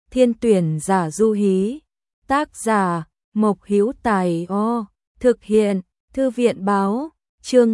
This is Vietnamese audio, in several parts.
Thiên tuyển giả du hí. Tác giả Mộc Hữu Tài. Thực hiện Thư viện báo. Chương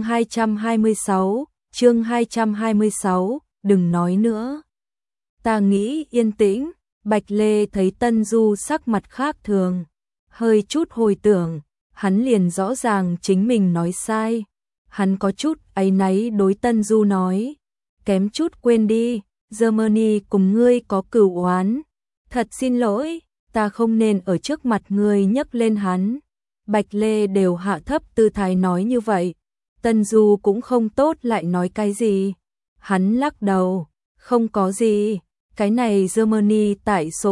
226, đừng nói nữa. Ta nghĩ yên tĩnh. Bạch Lê thấy Tân Du sắc mặt khác thường, hơi chút hồi tưởng, hắn liền rõ ràng chính mình nói sai. Hắn có chút áy náy đối Tân Du nói, kém chút quên đi, Germany cùng ngươi có cửu oán. Thật xin lỗi, ta không nên ở trước mặt ngươi nhấc lên hắn. Bạch Lê đều hạ thấp tư thái nói như vậy. Tân Du cũng không tốt lại nói cái gì. Hắn lắc đầu, không có gì. Cái này Germany tại số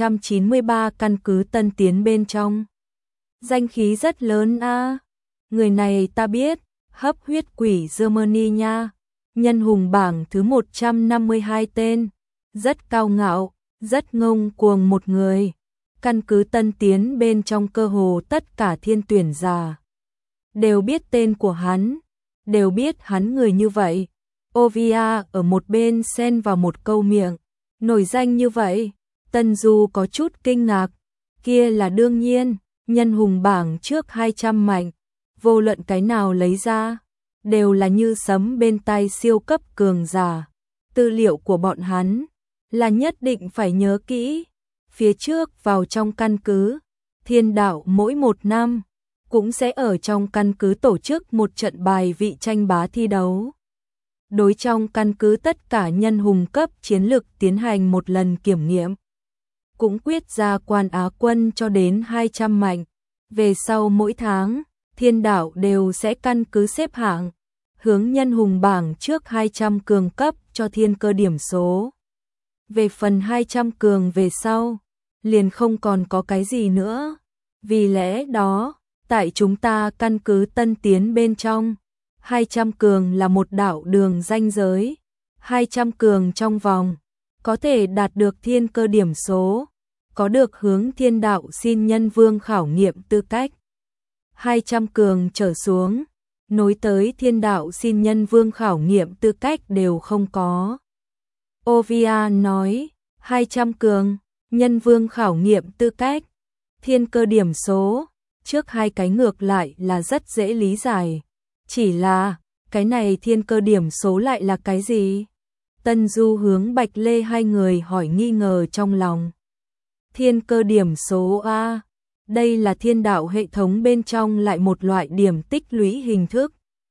793 căn cứ Tân Tiến bên trong. Danh khí rất lớn a. Người này ta biết, hấp huyết quỷ Germany nha. Nhân hùng bảng thứ 152 tên. Rất cao ngạo, rất ngông cuồng một người. Căn cứ Tân Tiến bên trong cơ hồ tất cả thiên tuyển giả đều biết tên của hắn, đều biết hắn người như vậy. Ovia ở một bên xen vào một câu miệng. Nổi danh như vậy, Tân Du có chút kinh ngạc, kia là đương nhiên, nhân hùng bảng trước 200 mạnh, vô luận cái nào lấy ra, đều là như sấm bên tai siêu cấp cường giả. Tư liệu của bọn hắn là nhất định phải nhớ kỹ. Phía trước vào trong căn cứ, Thiên Đạo mỗi một năm cũng sẽ ở trong căn cứ tổ chức một trận bài vị tranh bá thi đấu. Đối trong căn cứ tất cả nhân hùng cấp chiến lực tiến hành một lần kiểm nghiệm. Cũng quyết ra quan Á quân cho đến 200 mạnh. Về sau mỗi tháng, Thiên Đạo đều sẽ căn cứ xếp hạng, hướng nhân hùng bảng trước 200 cường cấp cho thiên cơ điểm số. Về phần 200 cường về sau, liền không còn có cái gì nữa. Vì lẽ đó, tại chúng ta căn cứ Tân Tiến bên trong, 200 cường là một đạo đường ranh giới. 200 cường trong vòng, có thể đạt được thiên cơ điểm số, có được hướng Thiên Đạo xin nhân vương khảo nghiệm tư cách. 200 cường trở xuống, nối tới Thiên Đạo xin nhân vương khảo nghiệm tư cách đều không có. Ovia nói, 200 cường, nhân vương khảo nghiệm tư cách, thiên cơ điểm số, trước hai cái ngược lại là rất dễ lý giải. Chỉ là, cái này thiên cơ điểm số lại là cái gì? Tân Du hướng Bạch Lê hai người hỏi nghi ngờ trong lòng. Thiên cơ điểm số A, đây là thiên đạo hệ thống bên trong lại một loại điểm tích lũy hình thức.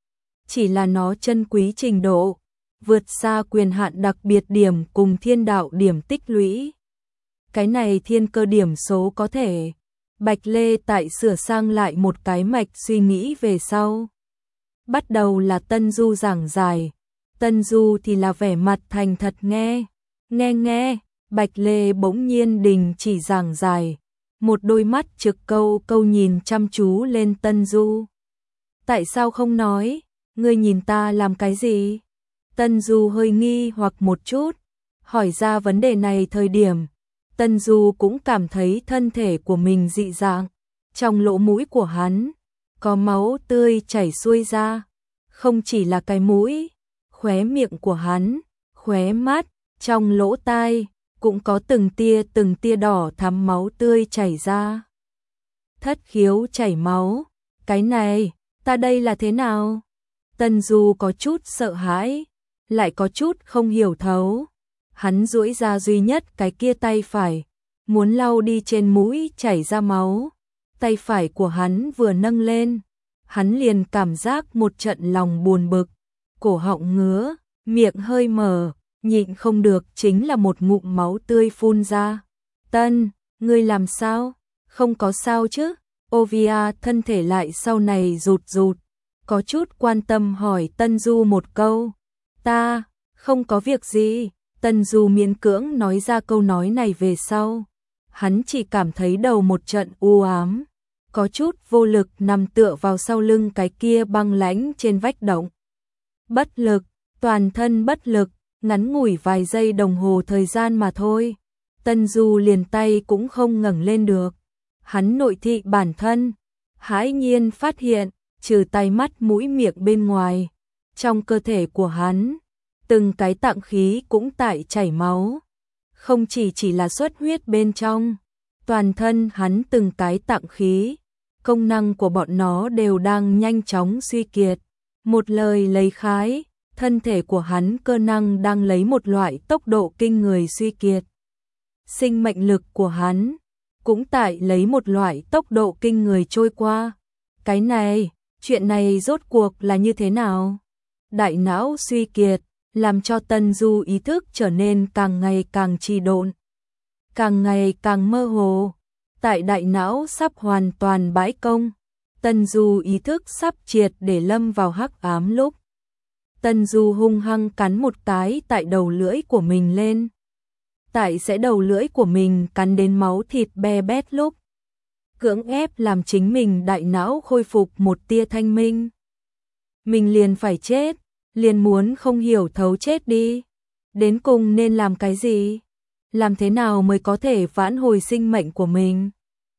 Chỉ là nó chân quý trình độ, vượt xa quyền hạn đặc biệt điểm cùng thiên đạo điểm tích lũy. Cái này thiên cơ điểm số có thể. Bạch Lê tại sửa sang lại một cái mạch suy nghĩ về sau. Bắt đầu là Tân Du giảng giải. Tân Du thì là vẻ mặt thành thật nghe. Nghe, Bạch Lê bỗng nhiên đình chỉ giảng giải. Một đôi mắt trực câu nhìn chăm chú lên Tân Du. Tại sao không nói? Ngươi nhìn ta làm cái gì? Tân Du hơi nghi hoặc một chút. Hỏi ra vấn đề này thời điểm, Tân Du cũng cảm thấy thân thể của mình dị dạng. Trong lỗ mũi của hắn, có máu tươi chảy xuôi ra. Không chỉ là cái mũi, khóe miệng của hắn, khóe mắt, trong lỗ tai, cũng có từng tia đỏ thắm máu tươi chảy ra. Thất khiếu chảy máu, cái này, ta đây là thế nào? Tân Du có chút sợ hãi, lại có chút không hiểu thấu. Hắn duỗi ra duy nhất cái kia tay phải, muốn lau đi trên mũi chảy ra máu. Tay phải của hắn vừa nâng lên, hắn liền cảm giác một trận lòng buồn bực, cổ họng ngứa, miệng hơi mở, nhịn không được chính là một ngụm máu tươi phun ra. Tân, ngươi làm sao? Không có sao chứ? Ovia thân thể lại sau này rụt, có chút quan tâm hỏi Tân Du một câu. Ta, không có việc gì. Tân Du miễn cưỡng nói ra câu nói này về sau. Hắn chỉ cảm thấy đầu một trận u ám, có chút vô lực nằm tựa vào sau lưng cái kia băng lãnh trên vách động. Bất lực, toàn thân bất lực, ngắn ngủi vài giây đồng hồ thời gian mà thôi. Tân Du liền tay cũng không ngẩng lên được. Hắn nội thị bản thân, hãi nhiên phát hiện, trừ tay mắt mũi miệng bên ngoài, trong cơ thể của hắn, từng cái tạng khí cũng tại chảy máu. không chỉ là xuất huyết bên trong, toàn thân hắn từng cái tạng khí, công năng của bọn nó đều đang nhanh chóng suy kiệt. Một lời lấy khái, thân thể của hắn cơ năng đang lấy một loại tốc độ kinh người suy kiệt. Sinh mệnh lực của hắn cũng tại lấy một loại tốc độ kinh người trôi qua. Cái này, chuyện này rốt cuộc là như thế nào? Đại não suy kiệt, làm cho Tân Du ý thức trở nên càng ngày càng trì độn, càng ngày càng mơ hồ. Tại đại não sắp hoàn toàn bãi công, Tân Du ý thức sắp triệt để lâm vào hắc ám lúc. Tân Du hung hăng cắn một cái tại đầu lưỡi của mình lên. Tại sẽ đầu lưỡi của mình cắn đến máu thịt be bét lúc. Cưỡng ép làm chính mình đại não khôi phục một tia thanh minh. Mình liền phải chết, liền muốn không hiểu thấu chết đi. Đến cùng nên làm cái gì? Làm thế nào mới có thể vãn hồi sinh mệnh của mình?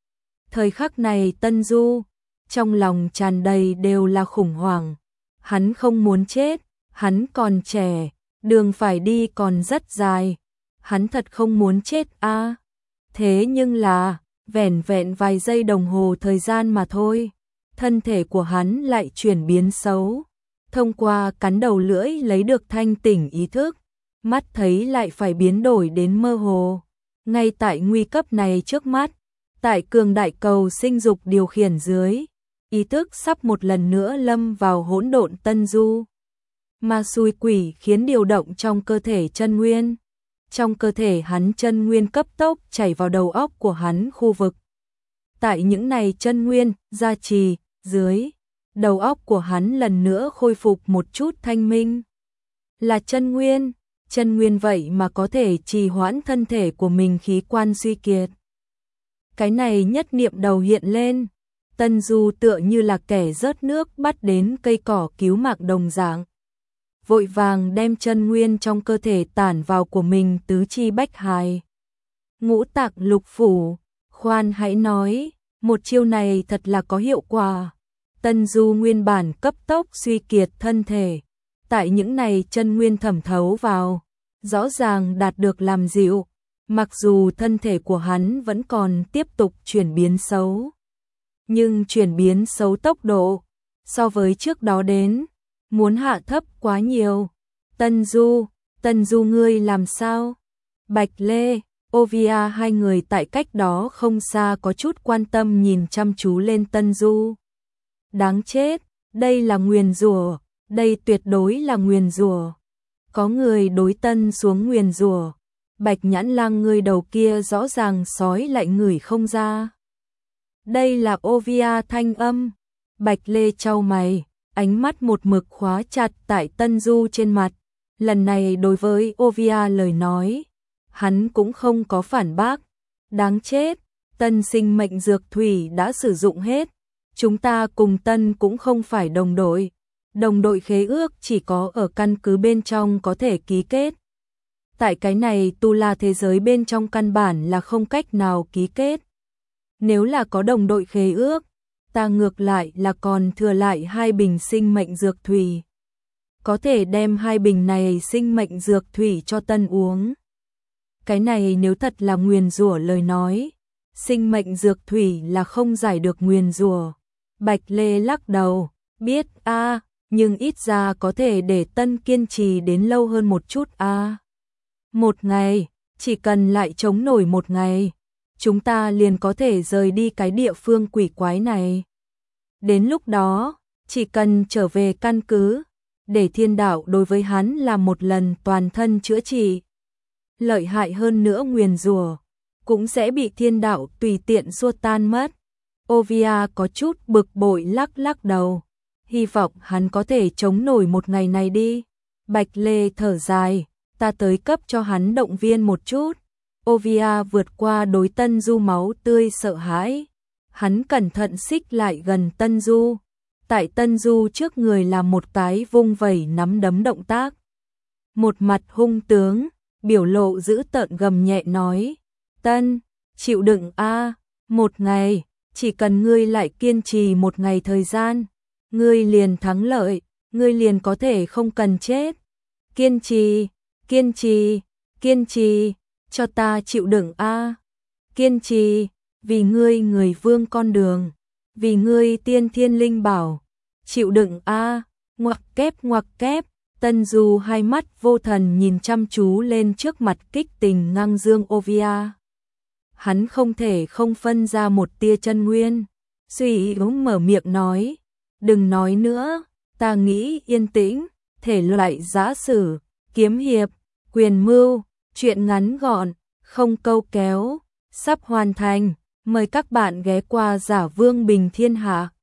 Thời khắc này Tân Du, trong lòng tràn đầy đều là khủng hoảng. Hắn không muốn chết, hắn còn trẻ, đường phải đi còn rất dài. Hắn thật không muốn chết a. Thế nhưng là, vẻn vẹn vài giây đồng hồ thời gian mà thôi, thân thể của hắn lại chuyển biến xấu. Thông qua cắn đầu lưỡi lấy được thanh tỉnh ý thức, mắt thấy lại phải biến đổi đến mơ hồ. Ngay tại nguy cấp này trước mắt, tại cường đại cầu sinh dục điều khiển dưới, ý thức sắp một lần nữa lâm vào hỗn độn Tân Du. Ma xui quỷ khiến điều động trong cơ thể chân nguyên. Trong cơ thể hắn chân nguyên cấp tốc chảy vào đầu óc của hắn khu vực. Tại những này chân nguyên, gia trì, dưới, đầu óc của hắn lần nữa khôi phục một chút thanh minh. Là chân nguyên vậy mà có thể trì hoãn thân thể của mình khí quan suy kiệt. Cái này nhất niệm đầu hiện lên, Tân Du tựa như là kẻ rớt nước bắt đến cây cỏ cứu mạng đồng dạng. Vội vàng đem chân nguyên trong cơ thể tản vào của mình tứ chi bách hài. Ngũ tạng lục phủ, khoan hãy nói, một chiêu này thật là có hiệu quả. Tân Du nguyên bản cấp tốc suy kiệt thân thể, tại những này chân nguyên thẩm thấu vào, rõ ràng đạt được làm dịu, mặc dù thân thể của hắn vẫn còn tiếp tục chuyển biến xấu. Nhưng chuyển biến xấu tốc độ, so với trước đó đến, muốn hạ thấp quá nhiều. Tân Du ngươi làm sao? Bạch Lê, Ovia hai người tại cách đó không xa có chút quan tâm nhìn chăm chú lên Tân Du. Đáng chết, đây là nguyền rủa, đây tuyệt đối là nguyền rủa. Có người đối Tân xuống nguyền rủa. Bạch Nhãn Lang người đầu kia rõ ràng sói lại ngửi không ra. Đây là Ovia thanh âm. Bạch Lê chau mày, ánh mắt một mực khóa chặt tại Tân Du trên mặt. Lần này đối với Ovia lời nói, hắn cũng không có phản bác. Đáng chết, Tân sinh mệnh dược thủy đã sử dụng hết. Chúng ta cùng Tân cũng không phải đồng đội. Đồng đội khế ước chỉ có ở căn cứ bên trong có thể ký kết. Tại cái này tu la thế giới bên trong căn bản là không cách nào ký kết. Nếu là có đồng đội khế ước, ta ngược lại là còn thừa lại 2 bình sinh mệnh dược thủy. Có thể đem 2 bình này sinh mệnh dược thủy cho Tân uống. Cái này nếu thật là nguyền rủa lời nói, sinh mệnh dược thủy là không giải được nguyền rủa. Bạch Lê lắc đầu, biết a, nhưng ít ra có thể để Tân kiên trì đến lâu hơn một chút a. Một ngày, chỉ cần lại chống nổi một ngày, chúng ta liền có thể rời đi cái địa phương quỷ quái này. Đến lúc đó, chỉ cần trở về căn cứ, để thiên đạo đối với hắn làm một lần toàn thân chữa trị. Lợi hại hơn nữa nguyền rủa cũng sẽ bị thiên đạo tùy tiện xua tan mất. Ovia có chút bực bội lắc lắc đầu, hy vọng hắn có thể chống nổi một ngày này đi. Bạch Lê thở dài, ta tới cấp cho hắn động viên một chút. Ovia vượt qua đối Tân Du máu tươi sợ hãi. Hắn cẩn thận xích lại gần Tân Du. Tại Tân Du trước người là một cái vung vẩy nắm đấm động tác. Một mặt hung tướng, biểu lộ dữ tợn gầm nhẹ nói. Tân, chịu đựng a, một ngày, chỉ cần ngươi lại kiên trì một ngày thời gian, ngươi liền thắng lợi, ngươi liền có thể không cần chết. Kiên trì, kiên trì, kiên trì. cho ta chịu đựng a. Kiên trì, vì ngươi người vương con đường, vì ngươi tiên thiên linh bảo, chịu đựng a. Ngoặc kép, Tân Du hai mắt vô thần nhìn chăm chú lên trước mặt kích tình ngang dương Ovia. Hắn không thể không phân ra một tia chân nguyên, suy yếu mở miệng nói, đừng nói nữa, ta nghĩ yên tĩnh, thể loại giã sử, kiếm hiệp, quyền mưu, chuyện ngắn gọn, không câu kéo, sắp hoàn thành, mời các bạn ghé qua Giả Vương Bình Thiên Hạ.